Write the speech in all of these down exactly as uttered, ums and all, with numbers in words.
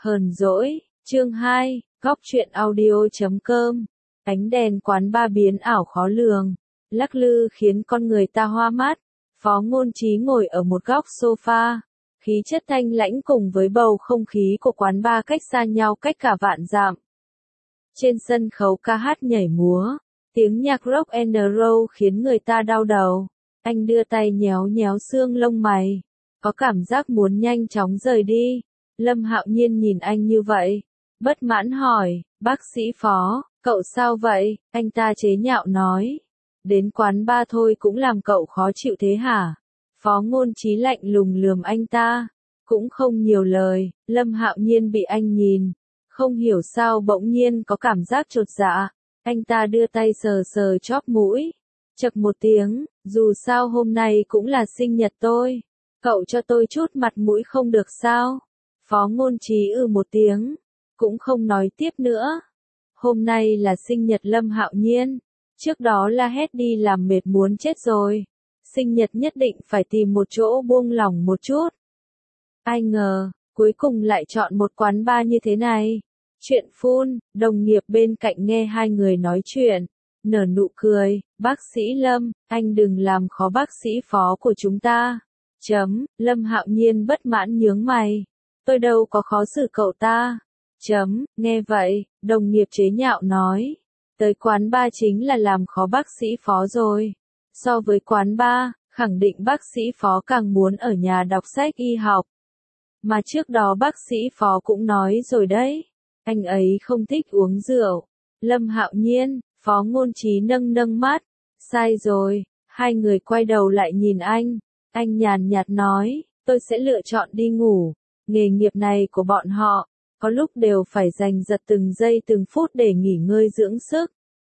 Hờn dỗi, chương hai, góc truyện audio chấm com. Ánh đèn quán ba biến ảo khó lường, lắc lư khiến con người ta hoa mắt. Phó Ngôn Trí ngồi ở một góc sofa, khí chất thanh lãnh cùng với bầu không khí của quán ba cách xa nhau cách cả vạn dặm. Trên sân khấu ca hát nhảy múa, tiếng nhạc rock and roll khiến người ta đau đầu. Anh đưa tay nhéo nhéo xương lông mày, có cảm giác muốn nhanh chóng rời đi. Lâm Hạo Nhiên nhìn anh như vậy, bất mãn hỏi, bác sĩ Phó, cậu sao vậy? Anh ta chế nhạo nói, đến quán ba thôi cũng làm cậu khó chịu thế hả? Phó Ngôn Trí lạnh lùng lườm anh ta, cũng không nhiều lời. Lâm Hạo Nhiên bị anh nhìn, không hiểu sao bỗng nhiên có cảm giác chột dạ. Anh ta đưa tay sờ sờ chóp mũi, chậc một tiếng, dù sao hôm nay cũng là sinh nhật tôi, cậu cho tôi chút mặt mũi không được sao? Phó Ngôn Trí ừ một tiếng, cũng không nói tiếp nữa. Hôm nay là sinh nhật Lâm Hạo Nhiên, trước đó la hét đi làm mệt muốn chết rồi. Sinh nhật nhất định phải tìm một chỗ buông lỏng một chút. Ai ngờ, cuối cùng lại chọn một quán bar như thế này. Chuyện phun, đồng nghiệp bên cạnh nghe hai người nói chuyện, nở nụ cười, bác sĩ Lâm, anh đừng làm khó bác sĩ Phó của chúng ta. Chấm, Lâm Hạo Nhiên bất mãn nhướng mày. Tôi đâu có khó xử cậu ta. Chấm, nghe vậy, đồng nghiệp chế nhạo nói. Tới quán ba chính là làm khó bác sĩ Phó rồi. So với quán ba, khẳng định bác sĩ Phó càng muốn ở nhà đọc sách y học. Mà trước đó bác sĩ Phó cũng nói rồi đấy. Anh ấy không thích uống rượu. Lâm Hạo Nhiên, Phó Ngôn Trí nâng nâng mắt. Sai rồi, hai người quay đầu lại nhìn anh. Anh nhàn nhạt nói, tôi sẽ lựa chọn đi ngủ. Nghề nghiệp này của bọn họ, có lúc đều phải dành giật từng giây từng phút để nghỉ ngơi dưỡng sức.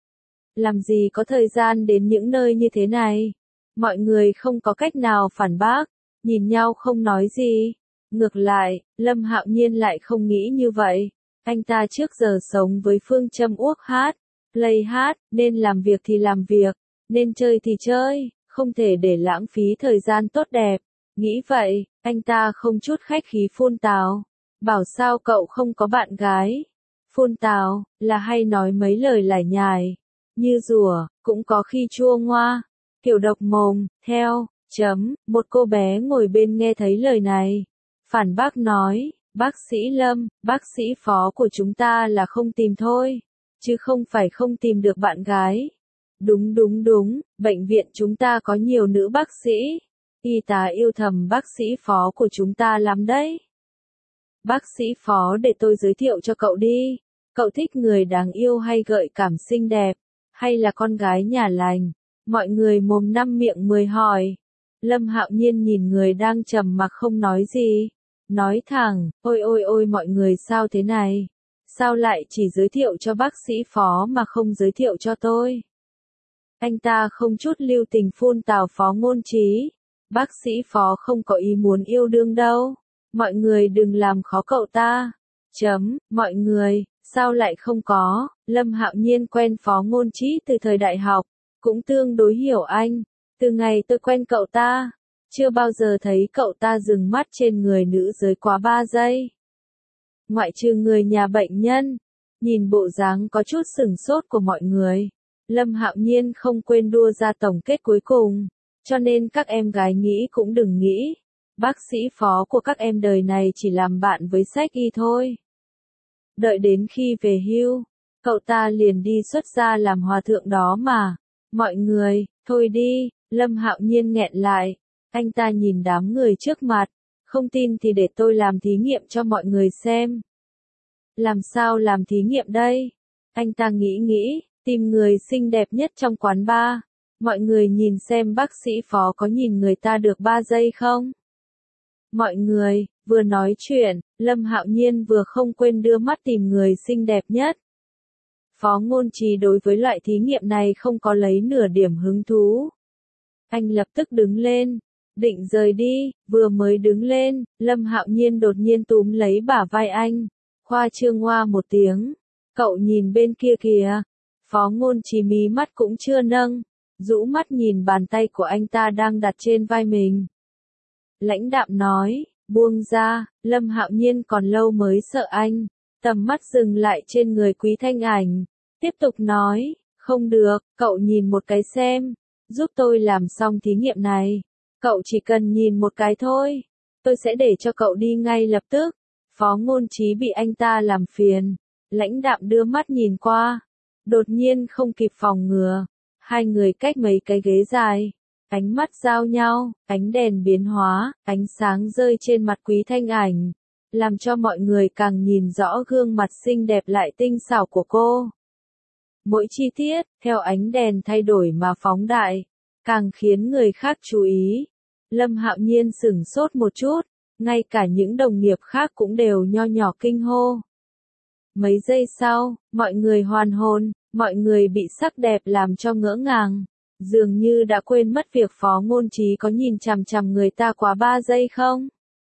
Làm gì có thời gian đến những nơi như thế này? Mọi người không có cách nào phản bác, nhìn nhau không nói gì. Ngược lại, Lâm Hạo Nhiên lại không nghĩ như vậy. Anh ta trước giờ sống với phương châm uốc hát, play hát, nên làm việc thì làm việc, nên chơi thì chơi, không thể để lãng phí thời gian tốt đẹp. Nghĩ vậy, anh ta không chút khách khí phun tào. Bảo sao cậu không có bạn gái? Phun tào, là hay nói mấy lời lải nhải. Như rùa, cũng có khi chua ngoa. Kiểu độc mồm, theo, chấm, một cô bé ngồi bên nghe thấy lời này. Phản bác nói, bác sĩ Lâm, bác sĩ Phó của chúng ta là không tìm thôi, chứ không phải không tìm được bạn gái. Đúng đúng đúng, bệnh viện chúng ta có nhiều nữ bác sĩ. Y tá yêu thầm bác sĩ Phó của chúng ta lắm đấy. Bác sĩ Phó để tôi giới thiệu cho cậu đi. Cậu thích người đáng yêu hay gợi cảm xinh đẹp, hay là con gái nhà lành? Mọi người mồm năm miệng mười hỏi. Lâm Hạo Nhiên nhìn người đang trầm mặc không nói gì. Nói thẳng, ôi ôi ôi mọi người sao thế này? Sao lại chỉ giới thiệu cho bác sĩ Phó mà không giới thiệu cho tôi? Anh ta không chút lưu tình phun tào Phó Ngôn Trí. Bác sĩ Phó không có ý muốn yêu đương đâu. Mọi người đừng làm khó cậu ta. Chấm, mọi người, sao lại không có? Lâm Hạo Nhiên quen Phó Ngôn Trí từ thời đại học, cũng tương đối hiểu anh. Từ ngày tôi quen cậu ta, chưa bao giờ thấy cậu ta dừng mắt trên người nữ giới quá ba giây. Ngoại trừ người nhà bệnh nhân, nhìn bộ dáng có chút sửng sốt của mọi người, Lâm Hạo Nhiên không quên đua ra tổng kết cuối cùng. Cho nên các em gái nghĩ cũng đừng nghĩ, bác sĩ Phó của các em đời này chỉ làm bạn với sách y thôi. Đợi đến khi về hưu, cậu ta liền đi xuất gia làm hòa thượng đó mà. Mọi người, thôi đi, Lâm Hạo Nhiên nghẹn lại. Anh ta nhìn đám người trước mặt, không tin thì để tôi làm thí nghiệm cho mọi người xem. Làm sao làm thí nghiệm đây? Anh ta nghĩ nghĩ, tìm người xinh đẹp nhất trong quán bar. Mọi người nhìn xem bác sĩ Phó có nhìn người ta được ba giây không? Mọi người, vừa nói chuyện, Lâm Hạo Nhiên vừa không quên đưa mắt tìm người xinh đẹp nhất. Phó Ngôn Trí đối với loại thí nghiệm này không có lấy nửa điểm hứng thú. Anh lập tức đứng lên, định rời đi, vừa mới đứng lên, Lâm Hạo Nhiên đột nhiên túm lấy bả vai anh, khoa trương ngoa một tiếng. Cậu nhìn bên kia kìa. Phó Ngôn Trí mí mắt cũng chưa nâng, rũ mắt nhìn bàn tay của anh ta đang đặt trên vai mình. Lãnh đạm nói, Buông ra, Lâm Hạo Nhiên còn lâu mới sợ anh. Tầm mắt dừng lại trên người Quý Thanh Ảnh. Tiếp tục nói, không được, cậu nhìn một cái xem. Giúp tôi làm xong thí nghiệm này. Cậu chỉ cần nhìn một cái thôi. Tôi sẽ để cho cậu đi ngay lập tức. Phó Ngôn Trí bị anh ta làm phiền. Lãnh đạm đưa mắt nhìn qua. Đột nhiên không kịp phòng ngừa. Hai người cách mấy cái ghế dài. Ánh mắt giao nhau, ánh đèn biến hóa, ánh sáng rơi trên mặt Quý Thanh Ảnh. Làm cho mọi người càng nhìn rõ gương mặt xinh đẹp lại tinh xảo của cô. Mỗi chi tiết, theo ánh đèn thay đổi mà phóng đại, càng khiến người khác chú ý. Lâm Hạo Nhiên sửng sốt một chút, ngay cả những đồng nghiệp khác cũng đều nho nhỏ kinh hô. Mấy giây sau, mọi người hoàn hồn, mọi người bị sắc đẹp làm cho ngỡ ngàng. Dường như đã quên mất việc Phó Ngôn Trí có nhìn chằm chằm người ta quá ba giây không?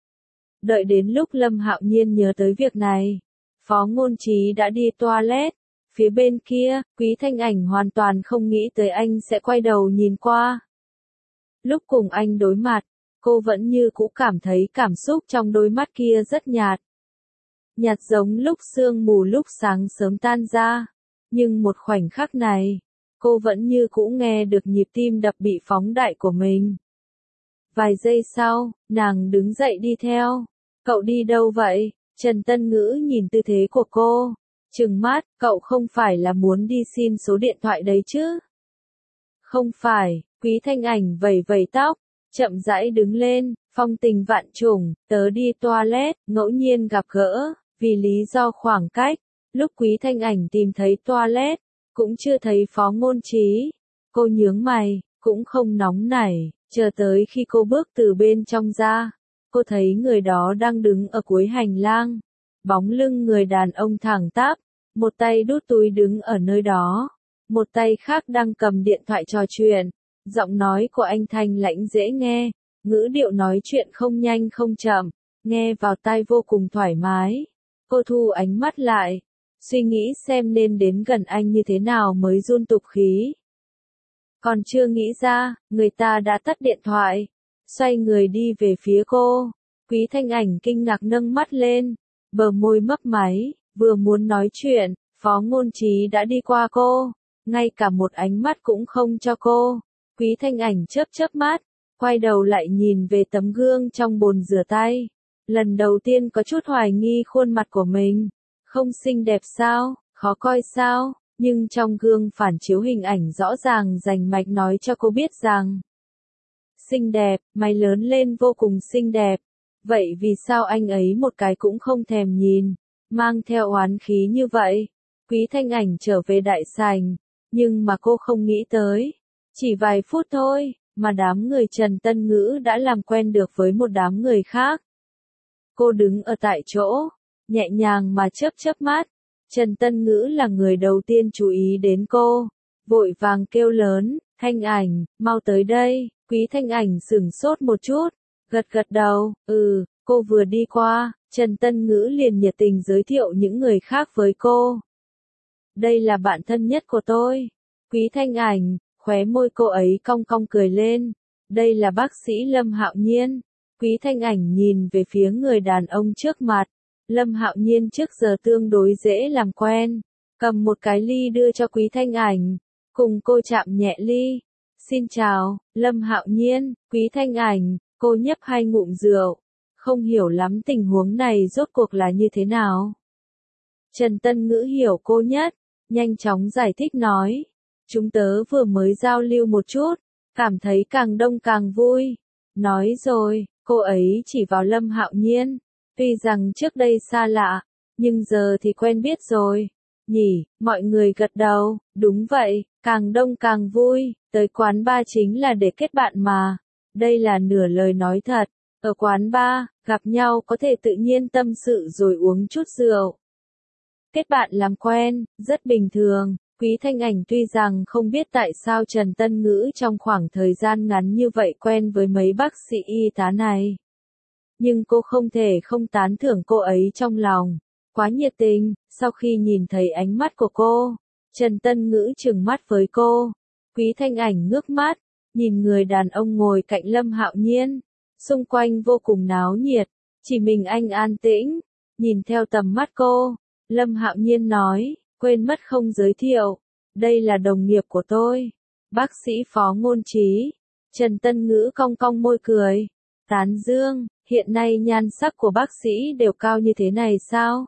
Đợi đến lúc Lâm Hạo Nhiên nhớ tới việc này, Phó Ngôn Trí đã đi toilet. Phía bên kia, Quý Thanh Ảnh hoàn toàn không nghĩ tới anh sẽ quay đầu nhìn qua. Lúc cùng anh đối mặt, cô vẫn như cũ cảm thấy cảm xúc trong đôi mắt kia rất nhạt. Nhạt giống lúc sương mù lúc sáng sớm tan ra. Nhưng một khoảnh khắc này, cô vẫn như cũ nghe được nhịp tim đập bị phóng đại của mình. Vài giây sau, nàng đứng dậy đi theo. Cậu đi đâu vậy? Trần Tân Ngữ nhìn tư thế của cô. Trừng mắt, cậu không phải là muốn đi xin số điện thoại đấy chứ? Không phải, Quý Thanh Ảnh vẩy vẩy tóc, chậm rãi đứng lên, phong tình vạn trùng, tớ đi toilet, ngẫu nhiên gặp gỡ, vì lý do khoảng cách. Lúc Quý Thanh Ảnh tìm thấy toilet, cũng chưa thấy Phó Ngôn Trí. Cô nhướng mày, cũng không nóng nảy, chờ tới khi cô bước từ bên trong ra. Cô thấy người đó đang đứng ở cuối hành lang. Bóng lưng người đàn ông thẳng tắp, một tay đút túi đứng ở nơi đó, một tay khác đang cầm điện thoại trò chuyện. Giọng nói của anh thanh lãnh dễ nghe, ngữ điệu nói chuyện không nhanh không chậm, nghe vào tai vô cùng thoải mái. Cô thu ánh mắt lại, suy nghĩ xem nên đến gần anh như thế nào mới run tục khí. Còn chưa nghĩ ra, người ta đã tắt điện thoại, xoay người đi về phía cô. Quý Thanh Ảnh kinh ngạc nâng mắt lên, bờ môi mấp máy, vừa muốn nói chuyện, Phó Ngôn Trí đã đi qua cô, ngay cả một ánh mắt cũng không cho cô. Quý Thanh Ảnh chớp chớp mắt, quay đầu lại nhìn về tấm gương trong bồn rửa tay. Lần đầu tiên có chút hoài nghi khuôn mặt của mình. Không xinh đẹp sao, khó coi sao, nhưng trong gương phản chiếu hình ảnh rõ ràng rành mạch nói cho cô biết rằng xinh đẹp, mày lớn lên vô cùng xinh đẹp. Vậy vì sao anh ấy một cái cũng không thèm nhìn, mang theo oán khí như vậy? Quý Thanh Ảnh trở về đại sảnh, nhưng mà cô không nghĩ tới. Chỉ vài phút thôi, mà đám người Trần Tân Ngữ đã làm quen được với một đám người khác. Cô đứng ở tại chỗ, nhẹ nhàng mà chớp chớp mắt. Trần Tân Ngữ là người đầu tiên chú ý đến cô, vội vàng kêu lớn, Thanh Ảnh, mau tới đây. Quý Thanh Ảnh sửng sốt một chút, gật gật đầu, ừ, cô vừa đi qua, Trần Tân Ngữ liền nhiệt tình giới thiệu những người khác với cô. Đây là bạn thân nhất của tôi. Quý Thanh Ảnh, khóe môi cô ấy cong cong cười lên. Đây là bác sĩ Lâm Hạo Nhiên. Quý Thanh Ảnh nhìn về phía người đàn ông trước mặt. Lâm Hạo Nhiên trước giờ tương đối dễ làm quen. Cầm một cái ly đưa cho Quý Thanh Ảnh. Cùng cô chạm nhẹ ly. Xin chào, Lâm Hạo Nhiên. Quý Thanh Ảnh, cô nhấp hai ngụm rượu. Không hiểu lắm tình huống này rốt cuộc là như thế nào. Trần Tân Ngữ hiểu cô nhất, nhanh chóng giải thích nói. Chúng tớ vừa mới giao lưu một chút, cảm thấy càng đông càng vui. Nói rồi, cô ấy chỉ vào Lâm Hạo Nhiên. Tuy rằng trước đây xa lạ, nhưng giờ thì quen biết rồi. Nhỉ, mọi người gật đầu, đúng vậy, càng đông càng vui, tới quán bar chính là để kết bạn mà. Đây là nửa lời nói thật, ở quán bar, gặp nhau có thể tự nhiên tâm sự rồi uống chút rượu. Kết bạn làm quen, rất bình thường. Quý Thanh Ảnh tuy rằng không biết tại sao Trần Tân Ngữ trong khoảng thời gian ngắn như vậy quen với mấy bác sĩ y tá này. Nhưng cô không thể không tán thưởng cô ấy trong lòng. Quá nhiệt tình, sau khi nhìn thấy ánh mắt của cô, Trần Tân Ngữ trừng mắt với cô. Quý Thanh Ảnh ngước mắt, nhìn người đàn ông ngồi cạnh Lâm Hạo Nhiên. Xung quanh vô cùng náo nhiệt, Chỉ mình anh an tĩnh, nhìn theo tầm mắt cô, Lâm Hạo Nhiên nói, quên mất không giới thiệu, đây là đồng nghiệp của tôi, bác sĩ Phó Ngôn Trí. Trần Tân Ngữ cong cong môi cười, tán dương, hiện nay nhan sắc của bác sĩ đều cao như thế này sao?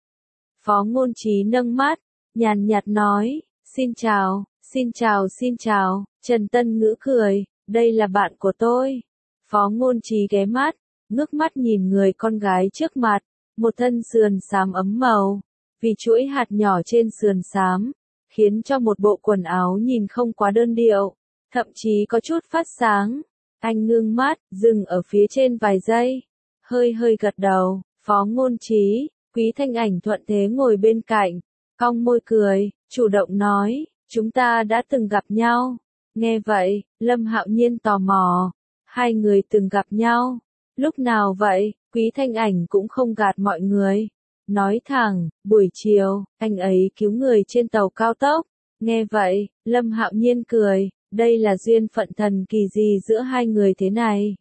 Phó Ngôn Trí nâng mắt, nhàn nhạt nói, xin chào, xin chào xin chào, Trần Tân Ngữ cười, đây là bạn của tôi. Phó Ngôn Trí ghé mắt, ngước mắt nhìn người con gái trước mặt, một thân sườn xám ấm màu, vì chuỗi hạt nhỏ trên sườn xám, khiến cho một bộ quần áo nhìn không quá đơn điệu, thậm chí có chút phát sáng. Anh ngưng mắt, dừng ở phía trên vài giây, hơi hơi gật đầu, Phó Ngôn Trí, Quý Thanh Ảnh thuận thế ngồi bên cạnh, cong môi cười, chủ động nói, chúng ta đã từng gặp nhau. Nghe vậy, Lâm Hạo Nhiên tò mò, hai người từng gặp nhau, lúc nào vậy? Quý Thanh Ảnh cũng không gạt mọi người, nói thẳng, buổi chiều, anh ấy cứu người trên tàu cao tốc. Nghe vậy, Lâm Hạo Nhiên cười, đây là duyên phận thần kỳ gì giữa hai người thế này?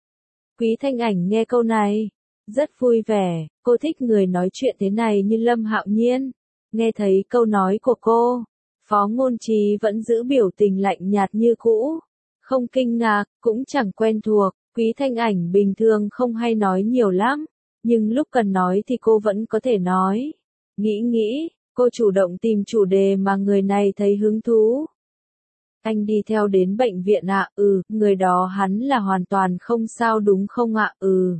Quý Thanh Ảnh nghe câu này, rất vui vẻ, cô thích người nói chuyện thế này như Lâm Hạo Nhiên. Nghe thấy câu nói của cô, Phó Ngôn Trí vẫn giữ biểu tình lạnh nhạt như cũ, không kinh ngạc, cũng chẳng quen thuộc. Quý Thanh Ảnh bình thường không hay nói nhiều lắm, nhưng lúc cần nói thì cô vẫn có thể nói. Nghĩ nghĩ, cô chủ động tìm chủ đề mà người này thấy hứng thú. Anh đi theo đến bệnh viện ạ, à? Ừ, người đó hắn là hoàn toàn không sao đúng không ạ? À? Ừ.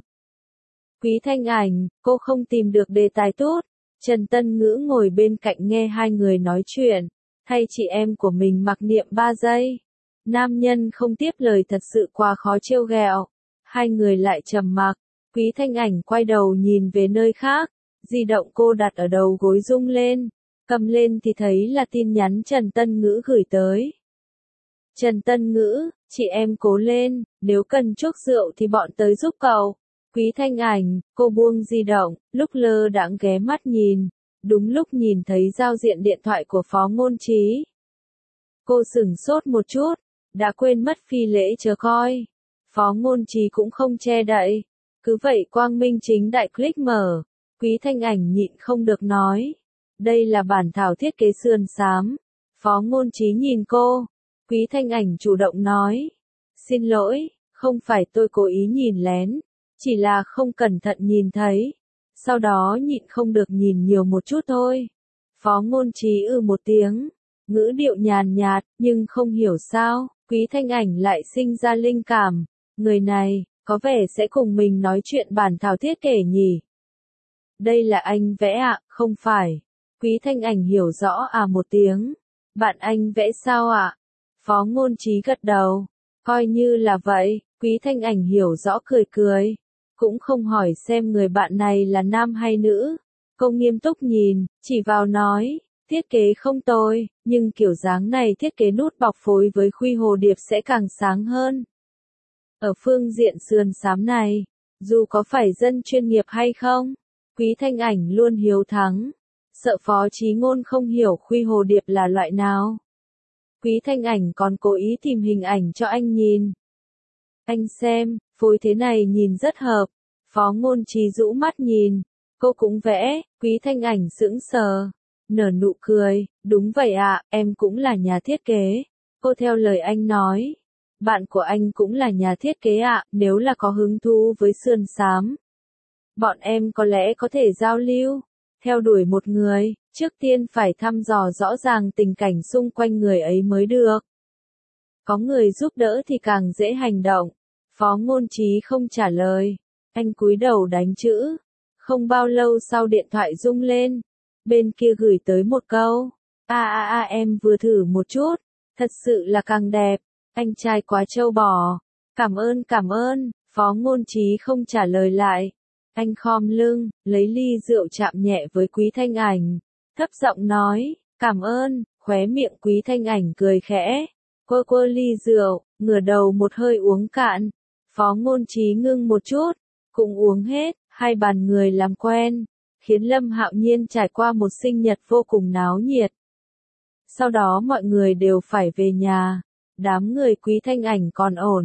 Quý Thanh Ảnh, cô không tìm được đề tài tốt. Trần Tân Ngữ ngồi bên cạnh nghe hai người nói chuyện, thay chị em của mình mặc niệm ba giây. Nam nhân không tiếp lời thật sự quá khó trêu ghẹo. Hai người lại trầm mặc, Quý Thanh Ảnh quay đầu nhìn về nơi khác, di động cô đặt ở đầu gối rung lên, cầm lên thì thấy là tin nhắn Trần Tân Ngữ gửi tới. Trần Tân Ngữ, chị em cố lên, nếu cần chuốc rượu thì bọn tới giúp cậu. Quý Thanh Ảnh, cô buông di động, lúc lơ đãng ghé mắt nhìn, đúng lúc nhìn thấy giao diện điện thoại của Phó Ngôn Trí. Cô sửng sốt một chút, đã quên mất phi lễ chờ coi. Phó Ngôn Trí cũng không che đậy, cứ vậy quang minh chính đại click mở. Quý Thanh Ảnh nhịn không được nói, đây là bản thảo thiết kế sườn xám. Phó Ngôn Trí nhìn cô, Quý Thanh Ảnh chủ động nói, xin lỗi, không phải tôi cố ý nhìn lén, chỉ là không cẩn thận nhìn thấy, sau đó nhịn không được nhìn nhiều một chút thôi. Phó Ngôn Trí ư một tiếng, ngữ điệu nhàn nhạt, nhưng không hiểu sao, Quý Thanh Ảnh lại sinh ra linh cảm, người này, có vẻ sẽ cùng mình nói chuyện bản thảo thiết kế nhỉ. Đây là anh vẽ ạ, à, không phải. Quý Thanh Ảnh hiểu rõ à một tiếng. Bạn anh vẽ sao ạ? À? Phó Ngôn Trí gật đầu. Coi như là vậy, Quý Thanh Ảnh hiểu rõ cười cười. Cũng không hỏi xem người bạn này là nam hay nữ. Cô nghiêm túc nhìn, chỉ vào nói, thiết kế không tồi, nhưng kiểu dáng này thiết kế nút bọc phối với khuy hồ điệp sẽ càng sáng hơn. Ở phương diện sườn xám này, dù có phải dân chuyên nghiệp hay không, Quý Thanh Ảnh luôn hiếu thắng, sợ Phó Chí Ngôn không hiểu khuy hồ điệp là loại nào. Quý Thanh Ảnh còn cố ý tìm hình ảnh cho anh nhìn. Anh xem, phối thế này nhìn rất hợp. Phó Ngôn Trí rũ mắt nhìn, cô cũng vẽ. Quý Thanh Ảnh sững sờ, nở nụ cười, đúng vậy ạ, à, em cũng là nhà thiết kế. Cô theo lời anh nói, bạn của anh cũng là nhà thiết kế ạ, à, nếu là có hứng thú với sườn xám, bọn em có lẽ có thể giao lưu. Theo đuổi một người, trước tiên phải thăm dò rõ ràng tình cảnh xung quanh người ấy mới được. Có người giúp đỡ thì càng dễ hành động. Phó Ngôn Trí không trả lời, anh cúi đầu đánh chữ. Không bao lâu sau điện thoại rung lên, bên kia gửi tới một câu, a a a em vừa thử một chút, thật sự là càng đẹp, anh trai quá trâu bò, cảm ơn cảm ơn. Phó Ngôn Trí không trả lời lại, anh khom lưng, lấy ly rượu chạm nhẹ với Quý Thanh Ảnh, thấp giọng nói, cảm ơn. Khóe miệng Quý Thanh Ảnh cười khẽ, quơ quơ ly rượu, ngửa đầu một hơi uống cạn. Phó Ngôn Trí ngưng một chút, cũng uống hết. Hai bàn người làm quen, khiến Lâm Hạo Nhiên trải qua một sinh nhật vô cùng náo nhiệt. Sau đó mọi người đều phải về nhà, đám người Quý Thanh Ảnh còn ổn,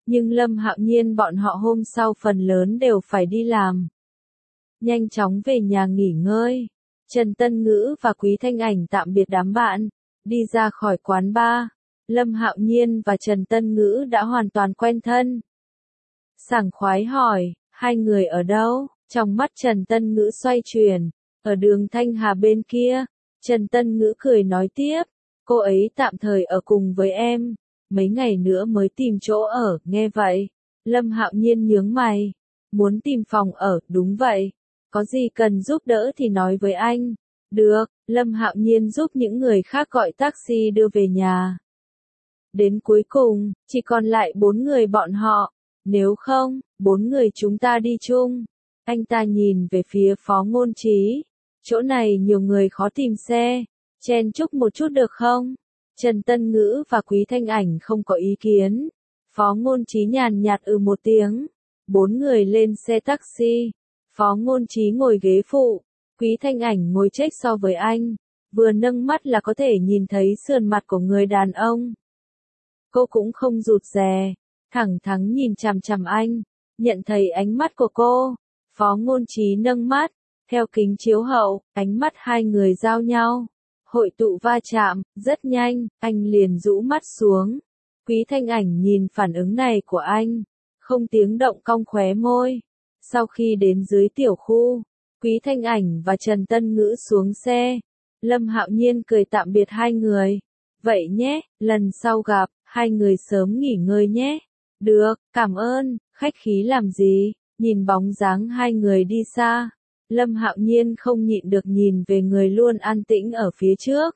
Nhưng Lâm Hạo Nhiên bọn họ hôm sau phần lớn đều phải đi làm. Nhanh chóng về nhà nghỉ ngơi. Trần Tân Ngữ và Quý Thanh Ảnh tạm biệt đám bạn, đi ra khỏi quán bar. Lâm Hạo Nhiên và Trần Tân Ngữ đã hoàn toàn quen thân. Sảng khoái hỏi, hai người ở đâu? Trong mắt Trần Tân Ngữ xoay chuyển, ở đường Thanh Hà bên kia. Trần Tân Ngữ cười nói tiếp, cô ấy tạm thời ở cùng với em, mấy ngày nữa mới tìm chỗ ở. Nghe vậy, Lâm Hạo Nhiên nhướng mày, muốn tìm phòng ở. Đúng vậy, có gì cần giúp đỡ thì nói với anh. Được, Lâm Hạo Nhiên giúp những người khác gọi taxi đưa về nhà. Đến cuối cùng, chỉ còn lại bốn người bọn họ. Nếu không, bốn người chúng ta đi chung. Anh ta nhìn về phía Phó Ngôn Trí. Chỗ này nhiều người khó tìm xe. Chen chúc một chút được không? Trần Tân Ngữ và Quý Thanh Ảnh không có ý kiến. Phó Ngôn Trí nhàn nhạt ừ một tiếng. Bốn người lên xe taxi. Phó Ngôn Trí ngồi ghế phụ. Quý Thanh Ảnh ngồi chếch so với anh. Vừa nâng mắt là có thể nhìn thấy sườn mặt của người đàn ông. Cô cũng không rụt rè, thẳng thắn nhìn chằm chằm anh, nhận thấy ánh mắt của cô. Phó Ngôn Trí nâng mắt, theo kính chiếu hậu, ánh mắt hai người giao nhau, hội tụ va chạm, rất nhanh, anh liền rũ mắt xuống. Quý Thanh Ảnh nhìn phản ứng này của anh, không tiếng động cong khóe môi. Sau khi đến dưới tiểu khu, Quý Thanh Ảnh và Trần Tân Ngữ xuống xe. Lâm Hạo Nhiên cười tạm biệt hai người. Vậy nhé, lần sau gặp, hai người sớm nghỉ ngơi nhé. Được, cảm ơn, khách khí làm gì. Nhìn bóng dáng hai người đi xa, Lâm Hạo Nhiên không nhịn được nhìn về người luôn an tĩnh ở phía trước.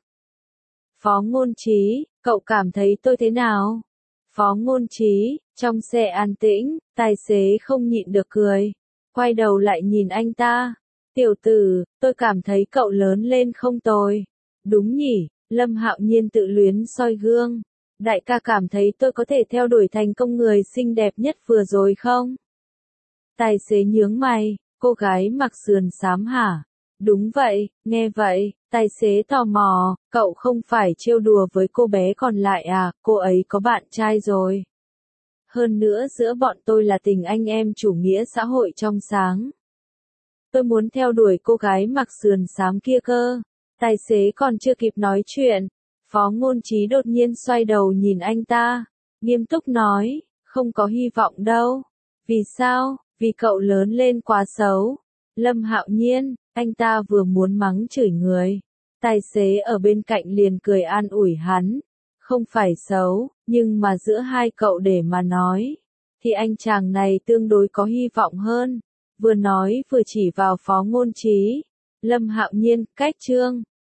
Phó Ngôn Trí, cậu cảm thấy tôi thế nào? Phó Ngôn Trí, trong xe an tĩnh, tài xế không nhịn được cười. Quay đầu lại nhìn anh ta. Tiểu tử, tôi cảm thấy cậu lớn lên không tồi. Đúng nhỉ, Lâm Hạo Nhiên tự luyến soi gương. Đại ca cảm thấy tôi có thể theo đuổi thành công người xinh đẹp nhất vừa rồi không? Tài xế nhướng mày, cô gái mặc sườn xám hả? Đúng vậy, nghe vậy, tài xế tò mò, cậu không phải trêu đùa với cô bé còn lại à, cô ấy có bạn trai rồi. Hơn nữa giữa bọn tôi là tình anh em chủ nghĩa xã hội trong sáng. Tôi muốn theo đuổi cô gái mặc sườn xám kia cơ. Tài xế còn chưa kịp nói chuyện, Phó Ngôn Trí đột nhiên xoay đầu nhìn anh ta, nghiêm túc nói, không có hy vọng đâu. Vì sao? Vì cậu lớn lên quá xấu. Lâm Hạo Nhiên, anh ta vừa muốn mắng chửi người. Tài xế ở bên cạnh liền cười an ủi hắn. Không phải xấu, nhưng mà giữa hai cậu để mà nói, thì anh chàng này tương đối có hy vọng hơn. Vừa nói vừa chỉ vào Phó Ngôn Trí. Lâm Hạo Nhiên, cách chương.